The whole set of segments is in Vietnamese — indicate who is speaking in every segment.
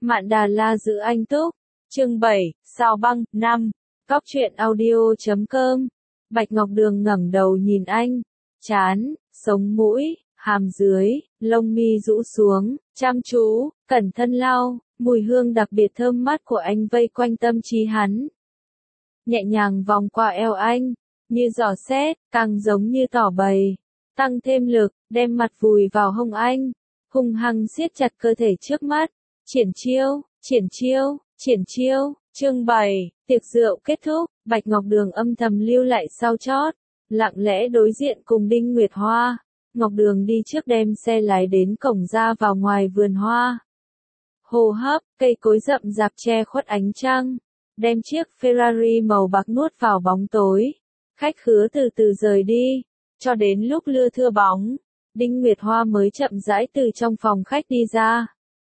Speaker 1: Mạn Đà La giữ anh túc. Chương 7, Sao băng, 5. Cóc truyện audio.com. Bạch Ngọc Đường ngẩng đầu nhìn anh. Trán, sống mũi, hàm dưới, lông mi rũ xuống, chăm chú, cẩn thận lau, mùi hương đặc biệt thơm mát của anh vây quanh tâm trí hắn. Nhẹ nhàng vòng qua eo anh, như giỏ xét, càng giống như tỏ bày. Tăng thêm lực, đem mặt vùi vào hông anh, hung hăng siết chặt cơ thể trước mắt. Triển chiêu, triển chiêu, triển chiêu. Chương 7, tiệc rượu kết thúc, Bạch Ngọc Đường âm thầm lưu lại sau chót, lặng lẽ đối diện cùng Đinh Nguyệt Hoa. Ngọc Đường đi trước đem xe lái đến cổng ra vào ngoài vườn hoa. Hô hấp, cây cối rậm rạp che khuất ánh trăng, đem chiếc Ferrari màu bạc nuốt vào bóng tối. Khách khứa từ từ rời đi, cho đến lúc lưa thưa bóng, Đinh Nguyệt Hoa mới chậm rãi từ trong phòng khách đi ra.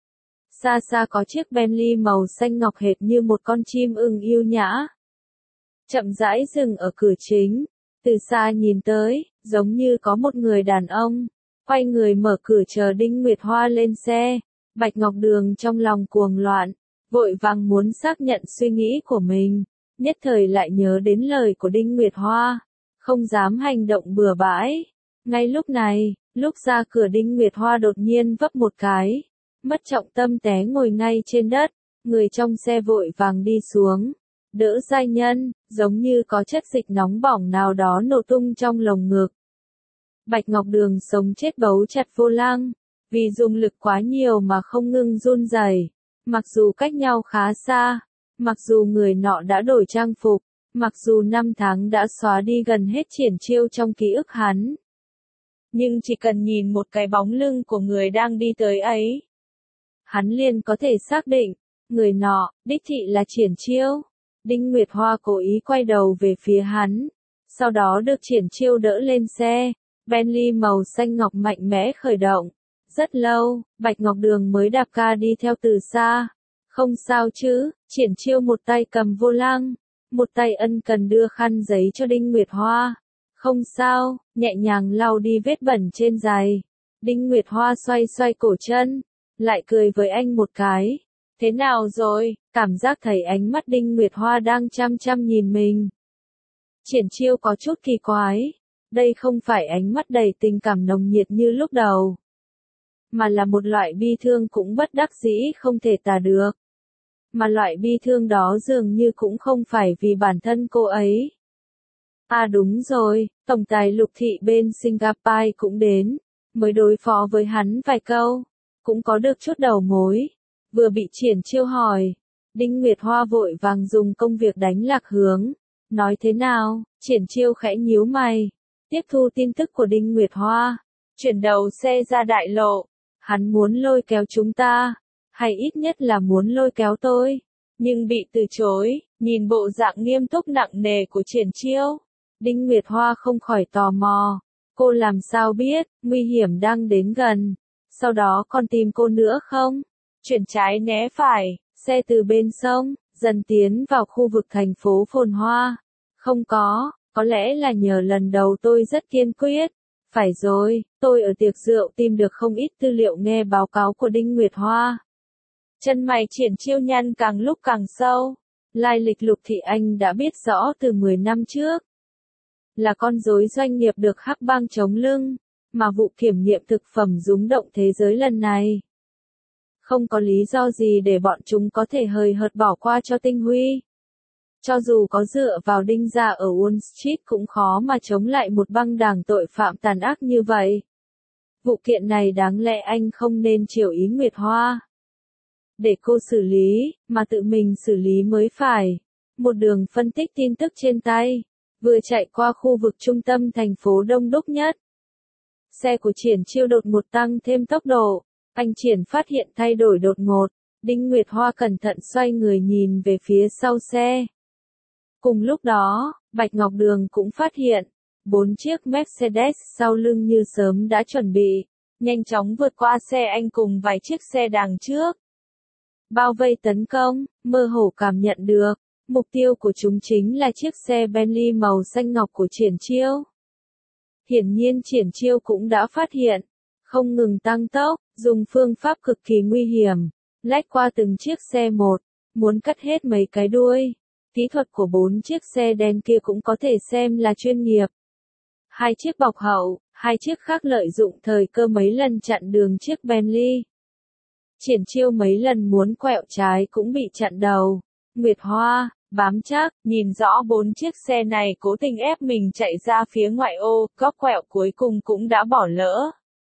Speaker 1: Xa xa có chiếc Bentley màu xanh ngọc hệt như một con chim ưng yêu nhã. Chậm rãi dừng ở cửa chính, từ xa nhìn tới, giống như có một người đàn ông, quay người mở cửa chờ Đinh Nguyệt Hoa lên xe. Bạch Ngọc Đường trong lòng cuồng loạn, vội vàng muốn xác nhận suy nghĩ của mình, nhất thời lại nhớ đến lời của Đinh Nguyệt Hoa, không dám hành động bừa bãi. Ngay lúc này, lúc ra cửa Đinh Nguyệt Hoa đột nhiên vấp một cái, mất trọng tâm té ngồi ngay trên đất, người trong xe vội vàng đi xuống, đỡ giai nhân, giống như có chất dịch nóng bỏng nào đó nổ tung trong lồng ngực. Bạch Ngọc Đường sống chết bấu chặt vô lăng, vì dùng lực quá nhiều mà không ngừng run rẩy. Mặc dù cách nhau khá xa, mặc dù người nọ đã đổi trang phục, mặc dù năm tháng đã xóa đi gần hết triển chiêu trong ký ức hắn. Nhưng chỉ cần nhìn một cái bóng lưng của người đang đi tới ấy, hắn liền có thể xác định, người nọ, đích thị là triển chiêu. Đinh Nguyệt Hoa cố ý quay đầu về phía hắn, sau đó được triển chiêu đỡ lên xe, Bentley màu xanh ngọc mạnh mẽ khởi động. Rất lâu, Bạch Ngọc Đường mới đạp ga đi theo từ xa. Không sao chứ, triển chiêu một tay cầm vô lăng, một tay ân cần đưa khăn giấy cho Đinh Nguyệt Hoa. Không sao, nhẹ nhàng lau đi vết bẩn trên giày. Đinh Nguyệt Hoa xoay xoay cổ chân, lại cười với anh một cái. Thế nào rồi, cảm giác thấy ánh mắt Đinh Nguyệt Hoa đang chăm chăm nhìn mình. Triển chiêu có chút kỳ quái, đây không phải ánh mắt đầy tình cảm nồng nhiệt như lúc đầu, mà là một loại bi thương cũng bất đắc dĩ không thể tả được. Mà loại bi thương đó dường như cũng không phải vì bản thân cô ấy. À đúng rồi, tổng tài Lục Thị bên Singapore cũng đến, mới đối phó với hắn vài câu, cũng có được chút đầu mối. Vừa bị triển chiêu hỏi, Đinh Nguyệt Hoa vội vàng dùng công việc đánh lạc hướng. Nói thế nào, triển chiêu khẽ nhíu mày, tiếp thu tin tức của Đinh Nguyệt Hoa, chuyển đầu xe ra đại lộ. Hắn muốn lôi kéo chúng ta, hay ít nhất là muốn lôi kéo tôi, nhưng bị từ chối. Nhìn bộ dạng nghiêm túc nặng nề của triển chiêu, Đinh Nguyệt Hoa không khỏi tò mò. Cô làm sao biết, nguy hiểm đang đến gần, sau đó còn tìm cô nữa không? Chuyển trái né phải, xe từ bên sông, dần tiến vào khu vực thành phố phồn hoa. Không có lẽ là nhờ lần đầu tôi rất kiên quyết. Phải rồi, tôi ở tiệc rượu tìm được không ít tư liệu nghe báo cáo của Đinh Nguyệt Hoa. Chân mày triển chiêu nhăn càng lúc càng sâu. Lai lịch Lục Thị Anh đã biết rõ từ 10 năm trước. Là con rối doanh nghiệp được Hắc Bang chống lưng, mà vụ kiểm nghiệm thực phẩm rúng động thế giới lần này. Không có lý do gì để bọn chúng có thể hời hợt bỏ qua cho Tinh Huy. Cho dù có dựa vào Đinh gia ở Wall Street cũng khó mà chống lại một băng đảng tội phạm tàn ác như vậy. Vụ kiện này đáng lẽ anh không nên chiều ý Nguyệt Hoa, để cô xử lý, mà tự mình xử lý mới phải. Một đường phân tích tin tức trên tay, vừa chạy qua khu vực trung tâm thành phố đông đúc nhất. Xe của triển chiêu đột ngột tăng thêm tốc độ, anh triển phát hiện thay đổi đột ngột. Đinh Nguyệt Hoa cẩn thận xoay người nhìn về phía sau xe. Cùng lúc đó, Bạch Ngọc Đường cũng phát hiện, 4 chiếc Mercedes sau lưng như sớm đã chuẩn bị, nhanh chóng vượt qua xe anh cùng vài chiếc xe đằng trước. Bao vây tấn công, mơ hồ cảm nhận được, mục tiêu của chúng chính là chiếc xe Bentley màu xanh ngọc của triển chiêu. Hiển nhiên triển chiêu cũng đã phát hiện, không ngừng tăng tốc, dùng phương pháp cực kỳ nguy hiểm, lách qua từng chiếc xe một, muốn cắt hết mấy cái đuôi. Kỹ thuật của 4 chiếc xe đen kia cũng có thể xem là chuyên nghiệp. 2 chiếc bọc hậu, 2 chiếc khác lợi dụng thời cơ mấy lần chặn đường chiếc Bentley. Triển Chiêu mấy lần muốn quẹo trái cũng bị chặn đầu. Nguyệt Hoa, bám chắc, nhìn rõ 4 chiếc xe này cố tình ép mình chạy ra phía ngoại ô, góc quẹo cuối cùng cũng đã bỏ lỡ.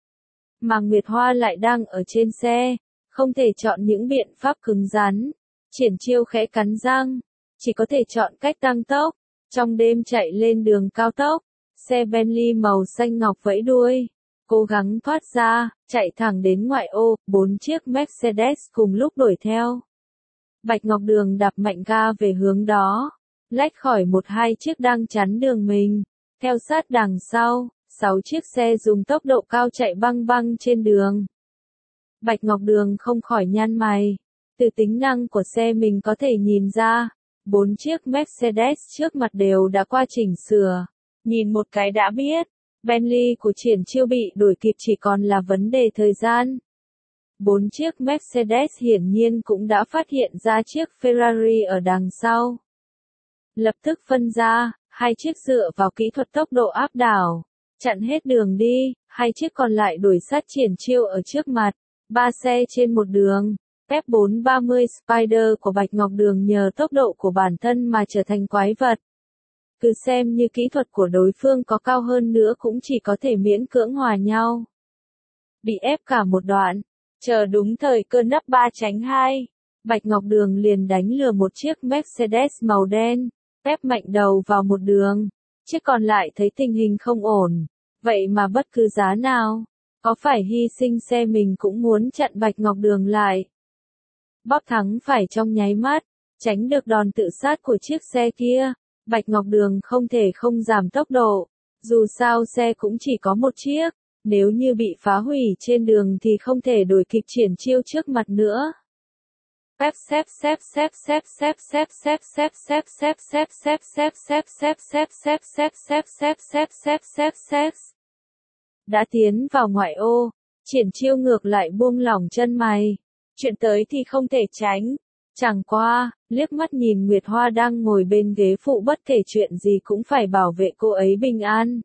Speaker 1: Mà Nguyệt Hoa lại đang ở trên xe, không thể chọn những biện pháp cứng rắn. Triển Chiêu khẽ cắn răng, chỉ có thể chọn cách tăng tốc. Trong đêm chạy lên đường cao tốc, xe Bentley màu xanh ngọc vẫy đuôi, cố gắng thoát ra, chạy thẳng đến ngoại ô, 4 chiếc Mercedes cùng lúc đuổi theo. Bạch Ngọc Đường đạp mạnh ga về hướng đó, lách khỏi 1-2 chiếc đang chắn đường mình, theo sát đằng sau, 6 chiếc xe dùng tốc độ cao chạy băng băng trên đường. Bạch Ngọc Đường không khỏi nhăn mày, từ tính năng của xe mình có thể nhìn ra, 4 chiếc Mercedes trước mặt đều đã qua chỉnh sửa, nhìn một cái đã biết, Bentley của Triển Chiêu bị đuổi kịp chỉ còn là vấn đề thời gian. 4 chiếc Mercedes hiển nhiên cũng đã phát hiện ra chiếc Ferrari ở đằng sau. Lập tức phân ra, 2 chiếc dựa vào kỹ thuật tốc độ áp đảo, chặn hết đường đi, 2 chiếc còn lại đuổi sát Triển Chiêu ở trước mặt, 3 xe trên một đường. F430 Spider của Bạch Ngọc Đường nhờ tốc độ của bản thân mà trở thành quái vật. Cứ xem như kỹ thuật của đối phương có cao hơn nữa cũng chỉ có thể miễn cưỡng hòa nhau. Bị ép cả một đoạn, chờ đúng thời cơ nắp 3-2, Bạch Ngọc Đường liền đánh lừa một chiếc Mercedes màu đen, ép mạnh đầu vào một đường, chiếc còn lại thấy tình hình không ổn, vậy mà bất cứ giá nào, có phải hy sinh xe mình cũng muốn chặn Bạch Ngọc Đường lại. Bóp thắng phải trong nháy mắt, tránh được đòn tự sát của chiếc xe kia, Bạch Ngọc Đường không thể không giảm tốc độ, dù sao xe cũng chỉ có một chiếc, nếu như bị phá hủy trên đường thì không thể đuổi kịp Triển Chiêu trước mặt nữa. Đã tiến vào ngoại ô, Triển Chiêu ngược lại buông lỏng chân mày. Chuyện tới thì không thể tránh. Chẳng qua, liếc mắt nhìn Nguyệt Hoa đang ngồi bên ghế phụ bất kể chuyện gì cũng phải bảo vệ cô ấy bình an.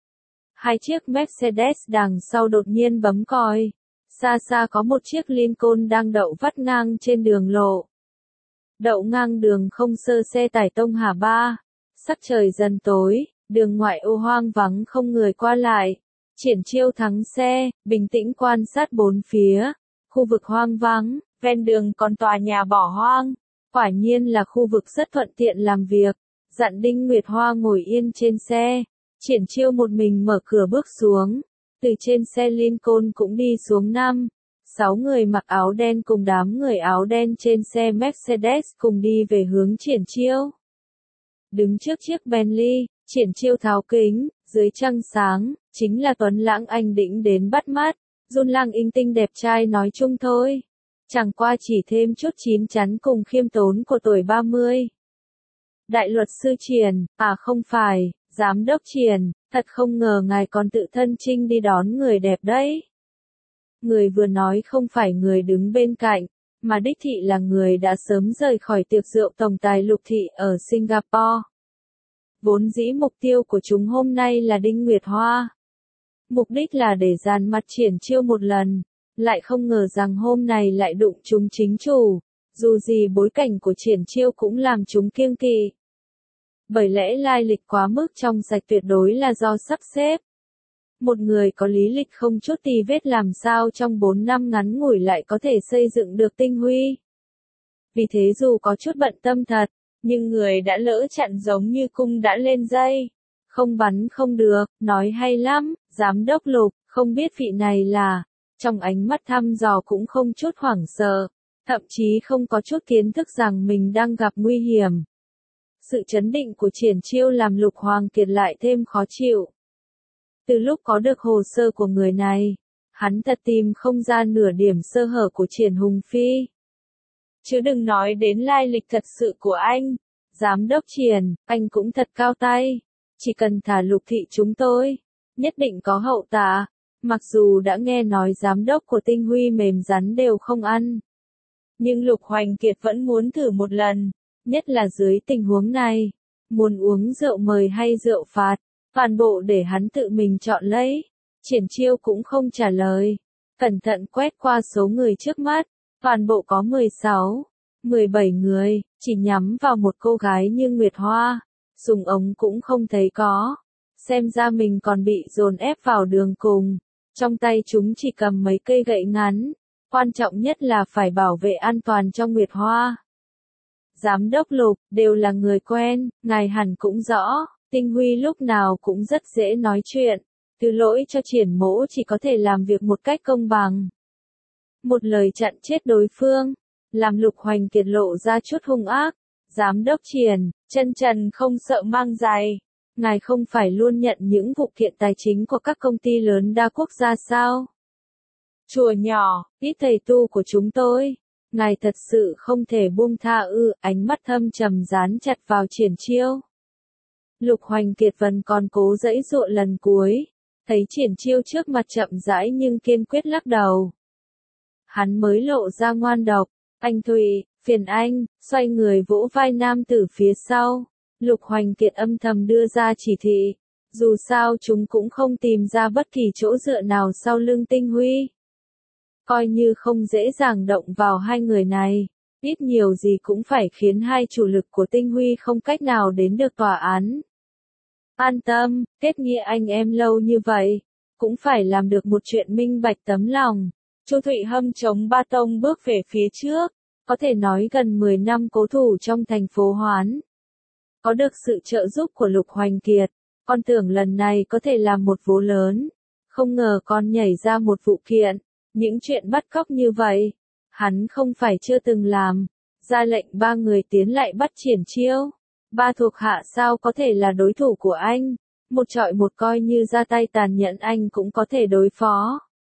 Speaker 1: 2 chiếc Mercedes đằng sau đột nhiên bấm còi. Xa xa có một chiếc Lincoln đang đậu vắt ngang trên đường lộ. Đậu ngang đường không sơ xe tải tông hả ba. Sắc trời dần tối, đường ngoại ô hoang vắng không người qua lại. Triển Chiêu thắng xe, bình tĩnh quan sát bốn phía. Khu vực hoang vắng, ven đường còn tòa nhà bỏ hoang. Quả nhiên là khu vực rất thuận tiện làm việc. Dặn Đinh Nguyệt Hoa ngồi yên trên xe. Triển Chiêu một mình mở cửa bước xuống. Từ trên xe Lincoln cũng đi xuống 5-6 người mặc áo đen cùng đám người áo đen trên xe Mercedes cùng đi về hướng Triển Chiêu. Đứng trước chiếc Bentley, Triển Chiêu tháo kính, dưới trăng sáng, chính là Tuấn Lãng anh đĩnh đến bắt mắt. Jun Lang Inh tinh đẹp trai nói chung thôi. Chẳng qua chỉ thêm chút chín chắn cùng khiêm tốn của tuổi 30. Đại luật sư Triển, à không phải, giám đốc Triển, thật không ngờ ngài còn tự thân chinh đi đón người đẹp đấy. Người vừa nói không phải người đứng bên cạnh, mà đích thị là người đã sớm rời khỏi tiệc rượu tổng tài Lục Thị ở Singapore. Vốn dĩ mục tiêu của chúng hôm nay là Đinh Nguyệt Hoa. Mục đích là để dàn mặt Triển Chiêu một lần, lại không ngờ rằng hôm này lại đụng chúng chính chủ, dù gì bối cảnh của Triển Chiêu cũng làm chúng kiêng kỵ. Bởi lẽ lai lịch quá mức trong sạch tuyệt đối là do sắp xếp. Một người có lý lịch không chút tì vết làm sao trong 4 năm ngắn ngủi lại có thể xây dựng được tinh huy. Vì thế dù có chút bận tâm thật, nhưng người đã lỡ chặn giống như cung đã lên dây. Không bắn không được, nói hay lắm, giám đốc Lục, không biết vị này là, trong ánh mắt thăm dò cũng không chút hoảng sợ, thậm chí không có chút kiến thức rằng mình đang gặp nguy hiểm. Sự chấn định của Triển Chiêu làm Lục Hoàng Kiệt lại thêm khó chịu. Từ lúc có được hồ sơ của người này, hắn thật tìm không ra nửa điểm sơ hở của Triển Hùng Phi. Chứ đừng nói đến lai lịch thật sự của anh. Giám đốc Triển, anh cũng thật cao tay. Chỉ cần thả Lục Thị chúng tôi, nhất định có hậu tạ. Mặc dù đã nghe nói giám đốc của Tinh Huy mềm rắn đều không ăn. Nhưng Lục Hoành Kiệt vẫn muốn thử một lần, nhất là dưới tình huống này. Muốn uống rượu mời hay rượu phạt, toàn bộ để hắn tự mình chọn lấy. Triển Chiêu cũng không trả lời, cẩn thận quét qua số người trước mắt, toàn bộ có 16, 17 người, chỉ nhắm vào một cô gái như Nguyệt Hoa, dùng ống cũng không thấy có. Xem ra mình còn bị dồn ép vào đường cùng, trong tay chúng chỉ cầm mấy cây gậy ngắn, quan trọng nhất là phải bảo vệ an toàn cho Nguyệt Hoa. Giám đốc Lục, đều là người quen, ngài hẳn cũng rõ, Tinh Huy lúc nào cũng rất dễ nói chuyện, thứ lỗi cho Triển Mỗ chỉ có thể làm việc một cách công bằng. Một lời chặn chết đối phương, làm Lục Hoành Kiệt lộ ra chút hung ác. Giám đốc Triển, chân trần không sợ mang giày. Ngài không phải luôn nhận những vụ kiện tài chính của các công ty lớn đa quốc gia sao? Chùa nhỏ, ít thầy tu của chúng tôi. Ngài thật sự không thể buông tha ư? Ánh mắt thâm trầm dán chặt vào Triển Chiêu. Lục Hoành Kiệt vẫn còn cố giãy giụa lần cuối, thấy Triển Chiêu trước mặt chậm rãi nhưng kiên quyết lắc đầu. Hắn mới lộ ra ngoan độc, anh Thụy, phiền anh, xoay người vỗ vai nam tử phía sau. Lục Hoành Kiệt âm thầm đưa ra chỉ thị, dù sao chúng cũng không tìm ra bất kỳ chỗ dựa nào sau lưng Tinh Huy. Coi như không dễ dàng động vào hai người này, ít nhiều gì cũng phải khiến hai chủ lực của Tinh Huy không cách nào đến được tòa án. An tâm, kết nghĩa anh em lâu như vậy, cũng phải làm được một chuyện minh bạch tấm lòng. Chu Thụy Hâm chống ba tông bước về phía trước, có thể nói gần 10 năm cố thủ trong thành phố Hoán. Có được sự trợ giúp của Lục Hoành Kiệt, con tưởng lần này có thể làm một vố lớn. Không ngờ con nhảy ra một vụ kiện, những chuyện bắt cóc như vậy, hắn không phải chưa từng làm. Ra lệnh 3 người tiến lại bắt Triển Chiêu. 3 thuộc hạ sao có thể là đối thủ của anh, một trọi một coi như ra tay tàn nhẫn anh cũng có thể đối phó.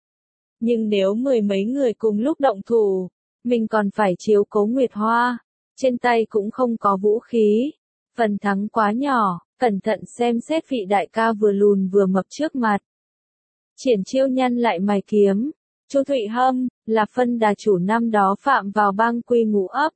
Speaker 1: Nhưng nếu 10 mấy người cùng lúc động thủ, mình còn phải chiếu cố Nguyệt Hoa, trên tay cũng không có vũ khí, phần thắng quá nhỏ, cẩn thận xem xét vị đại ca vừa lùn vừa mập trước mặt. Triển Chiêu nhăn lại mày kiếm, Chu Thụy Hâm, là phân đà chủ năm đó phạm vào bang quy ngũ ấp.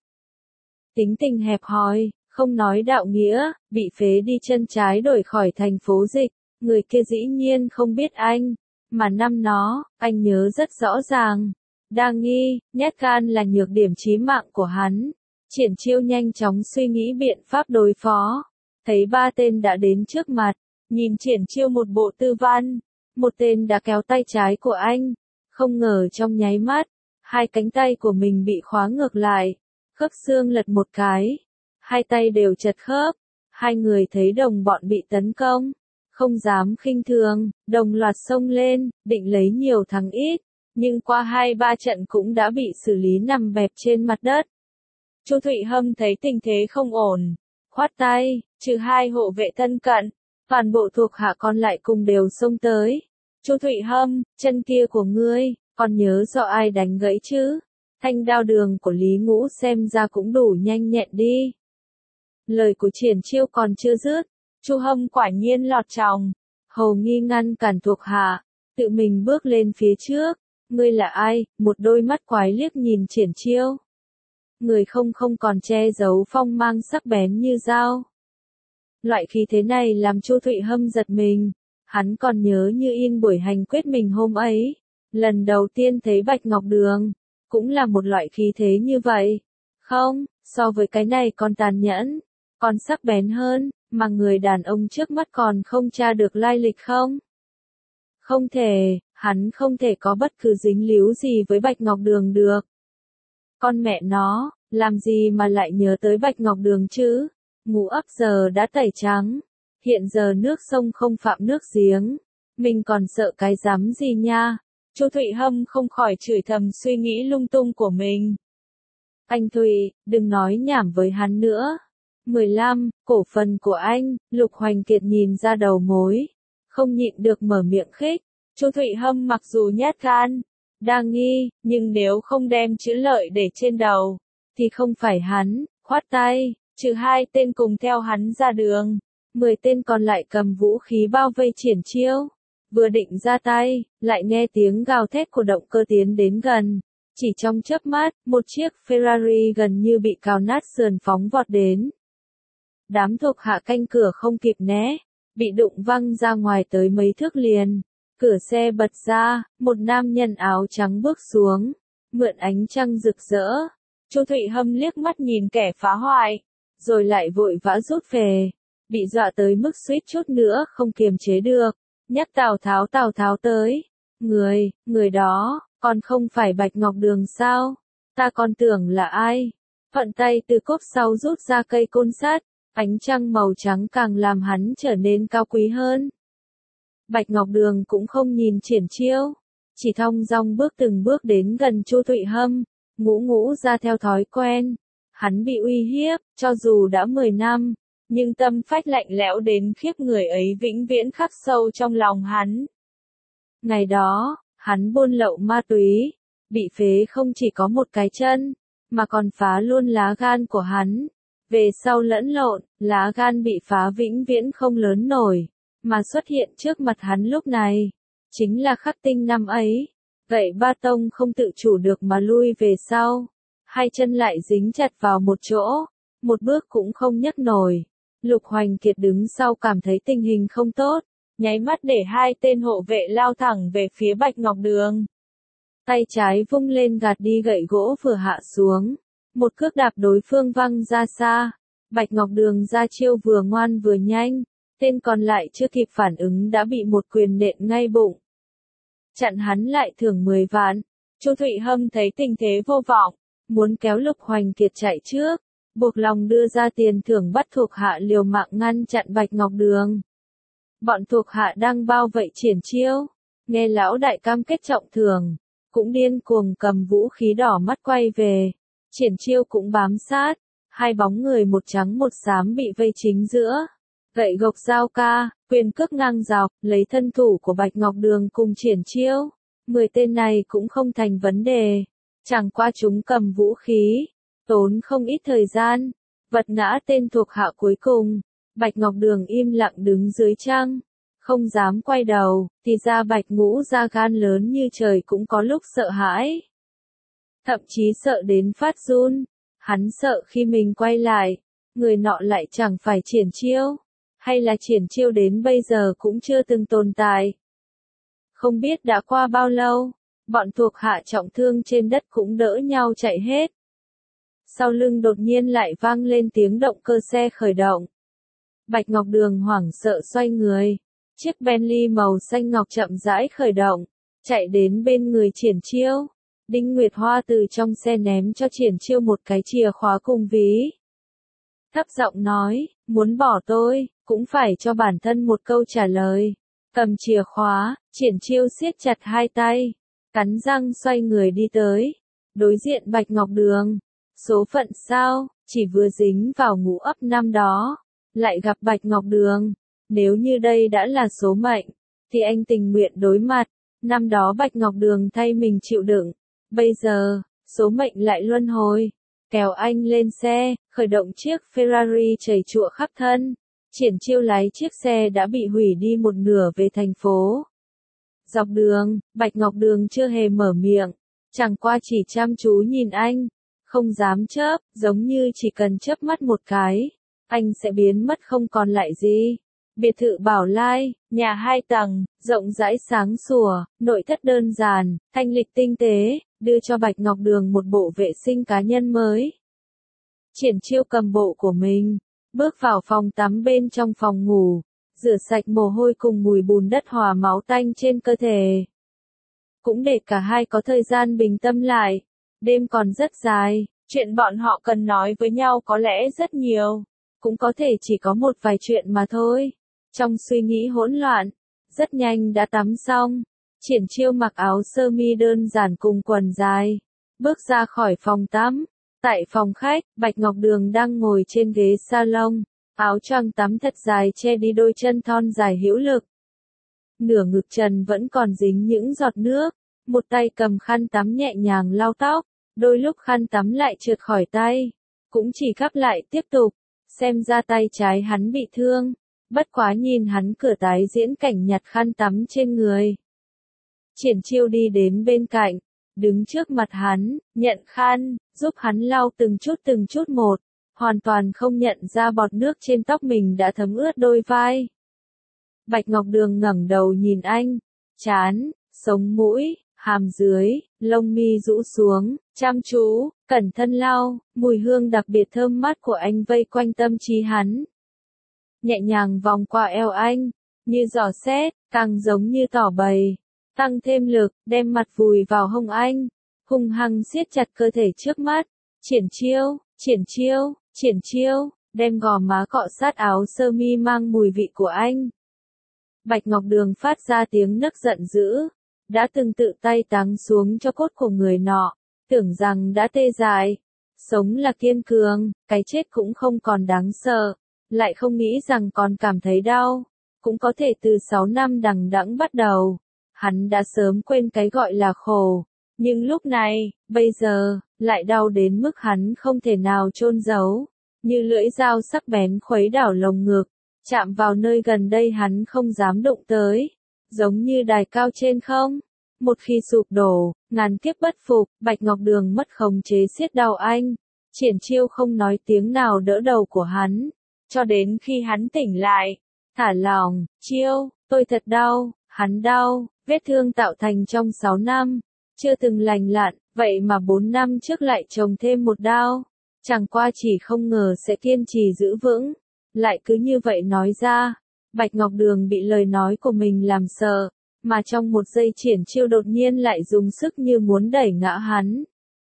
Speaker 1: Tính tình hẹp hòi, không nói đạo nghĩa, bị phế đi chân trái đổi khỏi thành phố Dịch, người kia dĩ nhiên không biết anh, mà năm nó, anh nhớ rất rõ ràng. Đa nghi, nhát gan là nhược điểm chí mạng của hắn. Triển Chiêu nhanh chóng suy nghĩ biện pháp đối phó. Thấy 3 tên đã đến trước mặt, nhìn Triển Chiêu một bộ tư văn. Một tên đã kéo tay trái của anh. Không ngờ trong nháy mắt, 2 cánh tay của mình bị khóa ngược lại. Khớp xương lật một cái. 2 tay đều chật khớp. 2 người thấy đồng bọn bị tấn công. Không dám khinh thường, đồng loạt xông lên, định lấy nhiều thắng ít. Nhưng qua 2-3 trận cũng đã bị xử lý nằm bẹp trên mặt đất. Chu Thụy Hâm thấy tình thế không ổn, khoát tay, trừ 2 hộ vệ thân cận, toàn bộ thuộc hạ còn lại cùng đều xông tới. Chu Thụy Hâm, chân kia của ngươi, còn nhớ do ai đánh gãy chứ? Thanh đao đường của Lý Ngũ xem ra cũng đủ nhanh nhẹn đi. Lời của Triển Chiêu còn chưa dứt, Chu Hâm quả nhiên lọt tròng, hầu nghi ngăn cản thuộc hạ, tự mình bước lên phía trước. Ngươi là ai? Một đôi mắt quái liếc nhìn Triển Chiêu. Người không còn che giấu phong mang sắc bén như dao. Loại khí thế này làm Chu Thụy Hâm giật mình. Hắn còn nhớ như in buổi hành quyết mình hôm ấy. Lần đầu tiên thấy Bạch Ngọc Đường, cũng là một loại khí thế như vậy. Không, so với cái này còn tàn nhẫn, còn sắc bén hơn, mà người đàn ông trước mắt còn không tra được lai lịch không? Không thể, hắn không thể có bất cứ dính líu gì với Bạch Ngọc Đường được. Con mẹ nó, làm gì mà lại nhớ tới Bạch Ngọc Đường chứ? Ngũ ấp giờ đã tẩy trắng, hiện giờ nước sông không phạm nước giếng, mình còn sợ cái rắm gì nha? Chu Thụy Hâm không khỏi chửi thầm suy nghĩ lung tung của mình. Anh Thụy, đừng nói nhảm với hắn nữa. 15, cổ phần của anh, Lục Hoành Kiệt nhìn ra đầu mối, không nhịn được mở miệng khích. Chu Thụy Hâm mặc dù nhát gan, đa nghi, nhưng nếu không đem chữ lợi để trên đầu, thì không phải hắn, khoát tay, trừ 2 tên cùng theo hắn ra đường. 10 tên còn lại cầm vũ khí bao vây Triển Chiêu. Vừa định ra tay, lại nghe tiếng gào thét của động cơ tiến đến gần. Chỉ trong chớp mắt, một chiếc Ferrari gần như bị cào nát sườn phóng vọt đến. Đám thuộc hạ canh cửa không kịp né, bị đụng văng ra ngoài tới mấy thước liền. Cửa xe bật ra, một nam nhân áo trắng bước xuống, mượn ánh trăng rực rỡ. Chu Thụy Hâm liếc mắt nhìn kẻ phá hoại, rồi lại vội vã rút về, bị dọa tới mức suýt chút nữa không kiềm chế được, nhắc Tào Tháo tới. Người đó, còn không phải Bạch Ngọc Đường sao? Ta còn tưởng là ai? Thuận tay từ cốp sau rút ra cây côn sắt, ánh trăng màu trắng càng làm hắn trở nên cao quý hơn. Bạch Ngọc Đường cũng không nhìn triển chiêu, chỉ thong dong bước từng bước đến gần Chu Thụy Hâm, ngũ ra theo thói quen. Hắn bị uy hiếp, cho dù đã 10 năm, nhưng tâm phách lạnh lẽo đến khiếp người ấy vĩnh viễn khắc sâu trong lòng hắn. Ngày đó, hắn buôn lậu ma túy, bị phế không chỉ có một cái chân, mà còn phá luôn lá gan của hắn. Về sau lẫn lộn, lá gan bị phá vĩnh viễn không lớn nổi, mà xuất hiện trước mặt hắn lúc này, chính là Khắc Tinh năm ấy. Gậy ba tông không tự chủ được mà lui về sau, hai chân lại dính chặt vào một chỗ, một bước cũng không nhấc nổi. Lục Hoành Kiệt đứng sau cảm thấy tình hình không tốt, nháy mắt để hai tên hộ vệ lao thẳng về phía Bạch Ngọc Đường. Tay trái vung lên gạt đi gậy gỗ vừa hạ xuống, một cước đạp đối phương văng ra xa. Bạch Ngọc Đường ra chiêu vừa ngoan vừa nhanh, tên còn lại chưa kịp phản ứng đã bị một quyền nện ngay bụng. Chặn hắn lại thưởng 10 vạn. Chu Thụy Hâm thấy tình thế vô vọng, muốn kéo Lục Hoành Kiệt chạy trước, buộc lòng đưa ra tiền thưởng bắt thuộc hạ liều mạng ngăn chặn Bạch Ngọc Đường. Bọn thuộc hạ đang bao vây triển chiêu, nghe lão đại cam kết trọng thưởng, cũng điên cuồng cầm vũ khí đỏ mắt quay về. Triển chiêu cũng bám sát, hai bóng người một trắng một xám bị vây chính giữa. Gậy gộc dao ca, quyền cước ngang dọc, lấy thân thủ của Bạch Ngọc Đường cùng triển chiêu. 10 tên này cũng không thành vấn đề. Chẳng qua chúng cầm vũ khí, tốn không ít thời gian, vật ngã tên thuộc hạ cuối cùng. Bạch Ngọc Đường im lặng đứng dưới trăng, không dám quay đầu, thì ra Bạch Ngũ da gan lớn như trời cũng có lúc sợ hãi. Thậm chí sợ đến phát run, hắn sợ khi mình quay lại, người nọ lại chẳng phải triển chiêu, hay là triển chiêu đến bây giờ cũng chưa từng tồn tại. Không biết đã qua bao lâu, bọn thuộc hạ trọng thương trên đất cũng đỡ nhau chạy hết. Sau lưng đột nhiên lại vang lên tiếng động cơ xe khởi động. Bạch Ngọc Đường hoảng sợ xoay người, chiếc Bentley màu xanh ngọc chậm rãi khởi động, chạy đến bên người triển chiêu. Đinh Nguyệt Hoa từ trong xe ném cho triển chiêu một cái chìa khóa cùng ví. Thấp giọng nói, muốn bỏ tôi, cũng phải cho bản thân một câu trả lời. Cầm chìa khóa, triển chiêu siết chặt hai tay, cắn răng xoay người đi tới. Đối diện Bạch Ngọc Đường, số phận sao, chỉ vừa dính vào ngũ ấp năm đó, lại gặp Bạch Ngọc Đường. Nếu như đây đã là số mệnh, thì anh tình nguyện đối mặt. Năm đó Bạch Ngọc Đường thay mình chịu đựng, bây giờ, số mệnh lại luân hồi. Kéo anh lên xe, khởi động chiếc Ferrari chảy chụa khắp thân. Triển chiêu lái chiếc xe đã bị hủy đi một nửa về thành phố. Dọc đường, Bạch Ngọc Đường chưa hề mở miệng, chẳng qua chỉ chăm chú nhìn anh, không dám chớp, giống như chỉ cần chớp mắt một cái, anh sẽ biến mất không còn lại gì. Biệt thự Bảo Lai, nhà 2 tầng, rộng rãi sáng sủa, nội thất đơn giản, thanh lịch tinh tế, đưa cho Bạch Ngọc Đường một bộ vệ sinh cá nhân mới. Triển chiêu cầm bộ của mình, bước vào phòng tắm bên trong phòng ngủ, rửa sạch mồ hôi cùng mùi bùn đất hòa máu tanh trên cơ thể. Cũng để cả hai có thời gian bình tâm lại, đêm còn rất dài, chuyện bọn họ cần nói với nhau có lẽ rất nhiều, cũng có thể chỉ có một vài chuyện mà thôi. Trong suy nghĩ hỗn loạn, rất nhanh đã tắm xong, triển chiêu mặc áo sơ mi đơn giản cùng quần dài, bước ra khỏi phòng tắm. Tại phòng khách, Bạch Ngọc Đường đang ngồi trên ghế salon, áo choàng tắm thật dài che đi đôi chân thon dài hữu lực. Nửa ngực trần vẫn còn dính những giọt nước, một tay cầm khăn tắm nhẹ nhàng lau tóc, đôi lúc khăn tắm lại trượt khỏi tay, cũng chỉ gắp lại tiếp tục, xem ra tay trái hắn bị thương. Bất quá nhìn hắn cửa tái diễn cảnh nhặt khăn tắm trên người. Triển chiêu đi đến bên cạnh, đứng trước mặt hắn, nhận khăn, giúp hắn lau từng chút một, hoàn toàn không nhận ra bọt nước trên tóc mình đã thấm ướt đôi vai. Bạch Ngọc Đường ngẩng đầu nhìn anh, trán, sống mũi, hàm dưới, lông mi rũ xuống, chăm chú, cẩn thận lau, mùi hương đặc biệt thơm mát của anh vây quanh tâm trí hắn. Nhẹ nhàng vòng qua eo anh, như giò xét, càng giống như tỏ bày, tăng thêm lực, đem mặt vùi vào hông anh, hung hăng siết chặt cơ thể trước mắt, triển chiêu, đem gò má cọ sát áo sơ mi mang mùi vị của anh. Bạch Ngọc Đường phát ra tiếng nấc giận dữ, đã từng tự tay táng xuống cho cốt của người nọ, tưởng rằng đã tê dại, sống là kiên cường, cái chết cũng không còn đáng sợ, lại không nghĩ rằng còn cảm thấy đau, cũng có thể từ 6 năm đằng đẵng bắt đầu, hắn đã sớm quên cái gọi là khổ, nhưng lúc này, bây giờ, lại đau đến mức hắn không thể nào chôn giấu, như lưỡi dao sắc bén khuấy đảo lồng ngực, chạm vào nơi gần đây hắn không dám đụng tới, giống như đài cao trên không. Một khi sụp đổ, ngàn kiếp bất phục, Bạch Ngọc Đường mất khống chế siết đau anh, triển chiêu không nói tiếng nào đỡ đầu của hắn, cho đến khi hắn tỉnh lại, thả lỏng, chiêu, tôi thật đau, hắn đau, vết thương tạo thành trong 6 năm, chưa từng lành lặn, vậy mà 4 năm trước lại chồng thêm một đau, chẳng qua chỉ không ngờ sẽ kiên trì giữ vững, lại cứ như vậy nói ra, Bạch Ngọc Đường bị lời nói của mình làm sợ. Mà trong một giây triển chiêu đột nhiên lại dùng sức như muốn đẩy ngã hắn.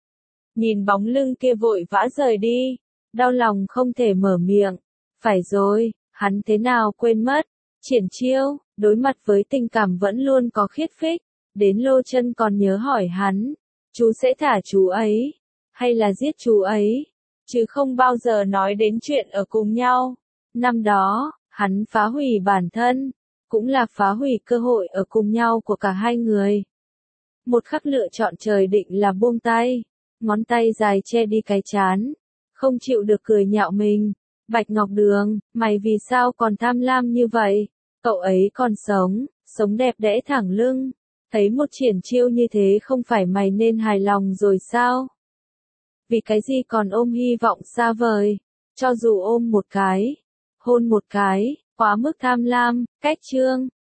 Speaker 1: Nhìn bóng lưng kia vội vã rời đi, đau lòng không thể mở miệng. Phải rồi, hắn thế nào quên mất. Triển chiêu, đối mặt với tình cảm vẫn luôn có khiết phích, đến Lô Chân còn nhớ hỏi hắn, chú sẽ thả chú ấy, hay là giết chú ấy, chứ không bao giờ nói đến chuyện ở cùng nhau. Năm đó, hắn phá hủy bản thân. Cũng là phá hủy cơ hội ở cùng nhau của cả hai người. Một khắc lựa chọn trời định là buông tay, ngón tay dài che đi cái chán, không chịu được cười nhạo mình. Bạch Ngọc Đường, mày vì sao còn tham lam như vậy? Cậu ấy còn sống đẹp đẽ thẳng lưng, thấy một triển chiêu như thế không phải mày nên hài lòng rồi sao? Vì cái gì còn ôm hy vọng xa vời, cho dù ôm một cái, hôn một cái. Quá mức tham lam, cách chương.